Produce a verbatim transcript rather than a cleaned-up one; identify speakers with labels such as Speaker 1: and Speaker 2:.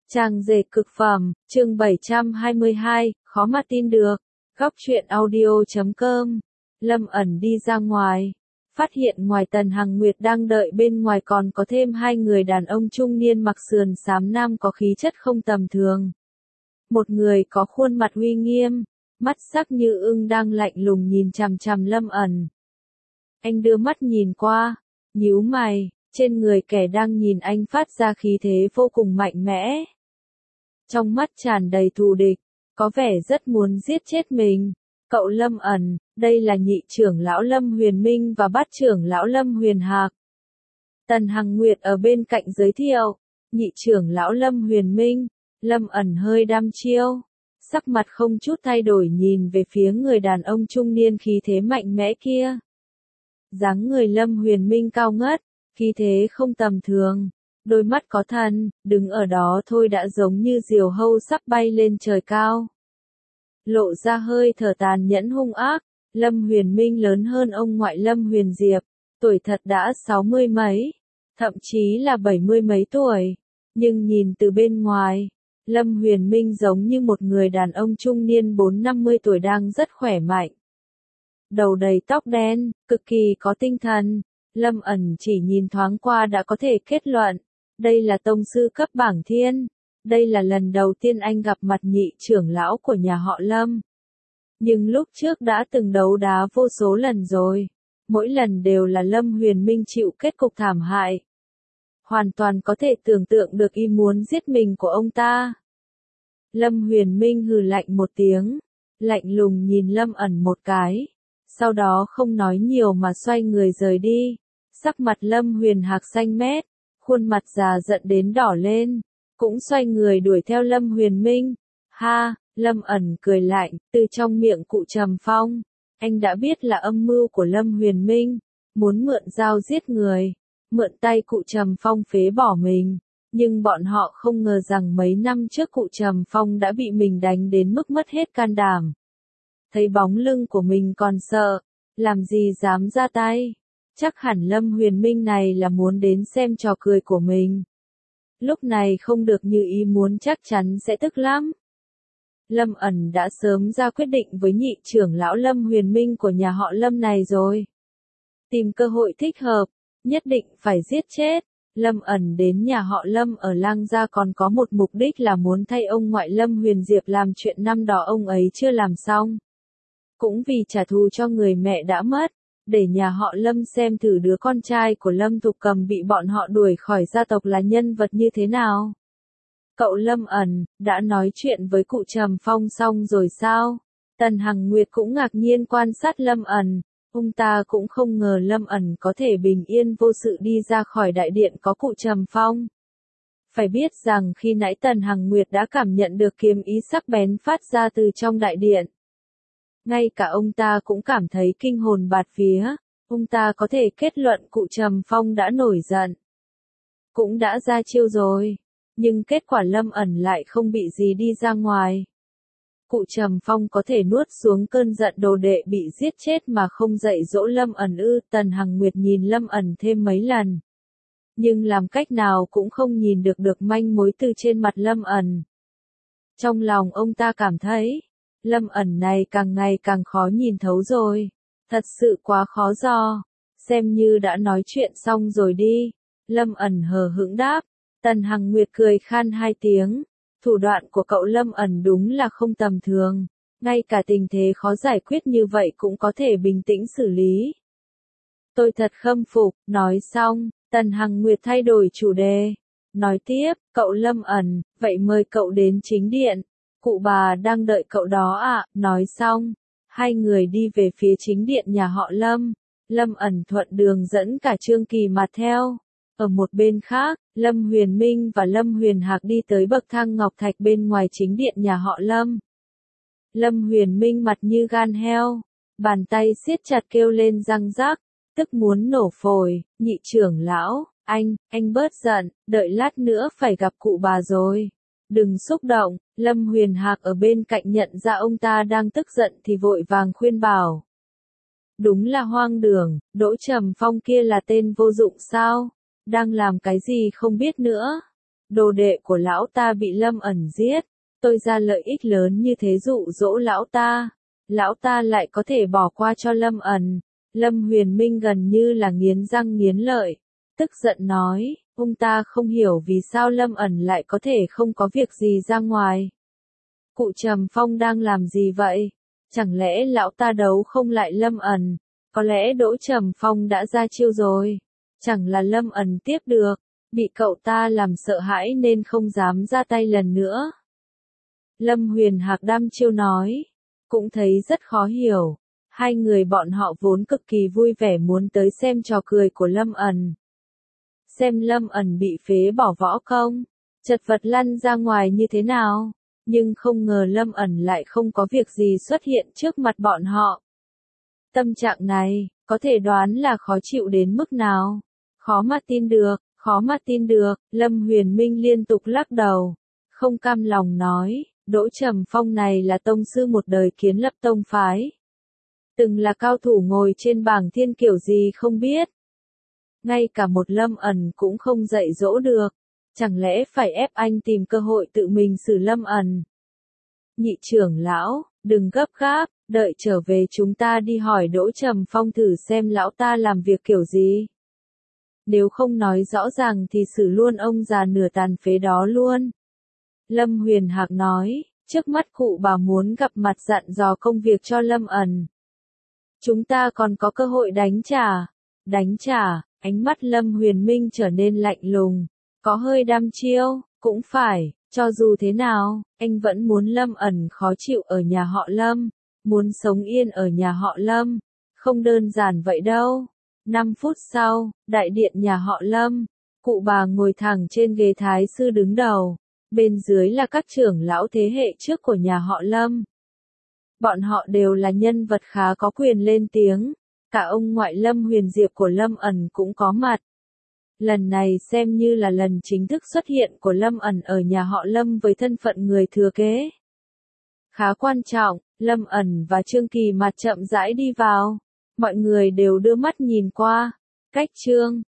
Speaker 1: Trang dệt cực phẩm, chương bảy trăm hai mươi hai, khó mà tin được. Góc truyện audio chấm com. Lâm ẩn đi ra ngoài, phát hiện ngoài Tần Hằng Nguyệt đang đợi bên ngoài còn có thêm hai người đàn ông trung niên mặc sườn xám nam có khí chất không tầm thường. Một người có khuôn mặt uy nghiêm, mắt sắc như ưng đang lạnh lùng nhìn chằm chằm Lâm ẩn. Anh đưa mắt nhìn qua, nhíu mày, trên người kẻ đang nhìn anh phát ra khí thế vô cùng mạnh mẽ. Trong mắt tràn đầy thù địch, có vẻ rất muốn giết chết mình. Cậu Lâm ẩn, đây là nhị trưởng lão Lâm Huyền Minh và bát trưởng lão Lâm Huyền Hạc. Tần Hằng Nguyệt ở bên cạnh giới thiệu, nhị trưởng lão Lâm Huyền Minh. Lâm ẩn hơi đăm chiêu, sắc mặt không chút thay đổi nhìn về phía người đàn ông trung niên khí thế mạnh mẽ kia. Dáng người Lâm Huyền Minh cao ngất, khí thế không tầm thường, đôi mắt có thần, đứng ở đó thôi đã giống như diều hâu sắp bay lên trời cao. Lộ ra hơi thở tàn nhẫn hung ác, Lâm Huyền Minh lớn hơn ông ngoại Lâm Huyền Diệp, tuổi thật đã sáu mươi mấy, thậm chí là bảy mươi mấy tuổi, nhưng nhìn từ bên ngoài, Lâm Huyền Minh giống như một người đàn ông trung niên bốn năm mươi tuổi đang rất khỏe mạnh. Đầu đầy tóc đen, cực kỳ có tinh thần, Lâm ẩn chỉ nhìn thoáng qua đã có thể kết luận, đây là tông sư cấp bảng thiên, đây là lần đầu tiên anh gặp mặt nhị trưởng lão của nhà họ Lâm. Nhưng lúc trước đã từng đấu đá vô số lần rồi, mỗi lần đều là Lâm Huyền Minh chịu kết cục thảm hại. Hoàn toàn có thể tưởng tượng được ý muốn giết mình của ông ta. Lâm Huyền Minh hừ lạnh một tiếng, lạnh lùng nhìn Lâm ẩn một cái, sau đó không nói nhiều mà xoay người rời đi. Sắc mặt Lâm Huyền Hạc xanh mét, khuôn mặt già giận đến đỏ lên, cũng xoay người đuổi theo Lâm Huyền Minh. Ha, Lâm ẩn cười lạnh, từ trong miệng cụ Trầm Phong, anh đã biết là âm mưu của Lâm Huyền Minh, muốn mượn dao giết người, mượn tay cụ Trầm Phong phế bỏ mình, nhưng bọn họ không ngờ rằng mấy năm trước cụ Trầm Phong đã bị mình đánh đến mức mất hết can đảm. Thấy bóng lưng của mình còn sợ, làm gì dám ra tay. Chắc hẳn Lâm Huyền Minh này là muốn đến xem trò cười của mình. Lúc này không được như ý muốn chắc chắn sẽ tức lắm. Lâm ẩn đã sớm ra quyết định với nhị trưởng lão Lâm Huyền Minh của nhà họ Lâm này rồi. Tìm cơ hội thích hợp, nhất định phải giết chết. Lâm ẩn đến nhà họ Lâm ở Lang Gia còn có một mục đích là muốn thay ông ngoại Lâm Huyền Diệp làm chuyện năm đó ông ấy chưa làm xong. Cũng vì trả thù cho người mẹ đã mất, để nhà họ Lâm xem thử đứa con trai của Lâm Thục Cầm bị bọn họ đuổi khỏi gia tộc là nhân vật như thế nào. Cậu Lâm ẩn, đã nói chuyện với cụ Trầm Phong xong rồi sao? Tần Hằng Nguyệt cũng ngạc nhiên quan sát Lâm ẩn, ông ta cũng không ngờ Lâm ẩn có thể bình yên vô sự đi ra khỏi đại điện có cụ Trầm Phong. Phải biết rằng khi nãy Tần Hằng Nguyệt đã cảm nhận được kiếm ý sắc bén phát ra từ trong đại điện. Ngay cả ông ta cũng cảm thấy kinh hồn bạt vía, ông ta có thể kết luận cụ Trầm Phong đã nổi giận. Cũng đã ra chiêu rồi, nhưng kết quả Lâm ẩn lại không bị gì đi ra ngoài. Cụ Trầm Phong có thể nuốt xuống cơn giận đồ đệ bị giết chết mà không dạy dỗ Lâm ẩn ư. Tần Hằng Nguyệt nhìn Lâm ẩn thêm mấy lần. Nhưng làm cách nào cũng không nhìn được được manh mối từ trên mặt Lâm ẩn. Trong lòng ông ta cảm thấy, Lâm ẩn này càng ngày càng khó nhìn thấu rồi. Thật sự quá khó dò. Xem như đã nói chuyện xong rồi đi. Lâm ẩn hờ hững đáp. Tần Hằng Nguyệt cười khan hai tiếng. Thủ đoạn của cậu Lâm ẩn đúng là không tầm thường. Ngay cả tình thế khó giải quyết như vậy cũng có thể bình tĩnh xử lý. Tôi thật khâm phục. Nói xong, Tần Hằng Nguyệt thay đổi chủ đề. Nói tiếp, cậu Lâm ẩn, vậy mời cậu đến chính điện. Cụ bà đang đợi cậu đó ạ. À. Nói xong, hai người đi về phía chính điện nhà họ Lâm. Lâm ẩn thuận đường dẫn cả Trương Kỳ mà theo. Ở một bên khác, Lâm Huyền Minh và Lâm Huyền Hạc đi tới bậc thang ngọc thạch bên ngoài chính điện nhà họ Lâm. Lâm Huyền Minh mặt như gan heo, bàn tay siết chặt kêu lên răng rắc, tức muốn nổ phổi. Nhị trưởng lão, anh, anh bớt giận, đợi lát nữa phải gặp cụ bà rồi. Đừng xúc động. Lâm Huyền Hạc ở bên cạnh nhận ra ông ta đang tức giận thì vội vàng khuyên bảo. Đúng là hoang đường, Đỗ Trầm Phong kia là tên vô dụng sao? Đang làm cái gì không biết nữa. đồ đệ của lão ta bị Lâm ẩn giết, tôi ra lợi ích lớn như thế dụ dỗ lão ta, lão ta lại có thể bỏ qua cho Lâm ẩn. Lâm Huyền Minh gần như là nghiến răng nghiến lợi, tức giận nói, ông ta không hiểu vì sao Lâm ẩn lại có thể không có việc gì ra ngoài. Cụ Trầm Phong đang làm gì vậy? Chẳng lẽ lão ta đấu không lại Lâm ẩn? Có lẽ Đỗ Trầm Phong đã ra chiêu rồi. Chẳng là Lâm ẩn tiếp được, bị cậu ta làm sợ hãi nên không dám ra tay lần nữa. Lâm Huyền Hạc đăm chiêu nói, cũng thấy rất khó hiểu. Hai người bọn họ vốn cực kỳ vui vẻ muốn tới xem trò cười của Lâm ẩn. Xem Lâm ẩn bị phế bỏ võ công, chật vật lăn ra ngoài như thế nào. Nhưng không ngờ Lâm ẩn lại không có việc gì xuất hiện trước mặt bọn họ. Tâm trạng này, có thể đoán là khó chịu đến mức nào. Khó mà tin được, khó mà tin được, Lâm Huyền Minh liên tục lắc đầu. Không cam lòng nói, Đỗ Trầm Phong này là tông sư một đời kiến lập tông phái. Từng là cao thủ ngồi trên bảng thiên kiểu gì không biết. Ngay cả một Lâm ẩn cũng không dạy dỗ được. Chẳng lẽ phải ép anh tìm cơ hội tự mình xử Lâm ẩn? Nhị trưởng lão, đừng gấp gáp, đợi trở về chúng ta đi hỏi Đỗ Trầm Phong thử xem lão ta làm việc kiểu gì. Nếu không nói rõ ràng thì xử luôn ông già nửa tàn phế đó luôn. Lâm Huyền Hạc nói, trước mắt cụ bà muốn gặp mặt dặn dò công việc cho Lâm ẩn. Chúng ta còn có cơ hội đánh trả. Đánh trả, ánh mắt Lâm Huyền Minh trở nên lạnh lùng. Có hơi đăm chiêu, cũng phải, cho dù thế nào, anh vẫn muốn Lâm ẩn khó chịu ở nhà họ Lâm, muốn sống yên ở nhà họ Lâm, không đơn giản vậy đâu. Năm phút sau, đại điện nhà họ Lâm, cụ bà ngồi thẳng trên ghế thái sư đứng đầu, bên dưới là các trưởng lão thế hệ trước của nhà họ Lâm. Bọn họ đều là nhân vật khá có quyền lên tiếng, cả ông ngoại Lâm Huyền Diệp của Lâm ẩn cũng có mặt. Lần này xem như là lần chính thức xuất hiện của Lâm ẩn ở nhà họ Lâm với thân phận người thừa kế. Khá quan trọng, Lâm ẩn và Trương Kỳ Mạt chậm rãi đi vào. Mọi người đều đưa mắt nhìn qua. Cách Trương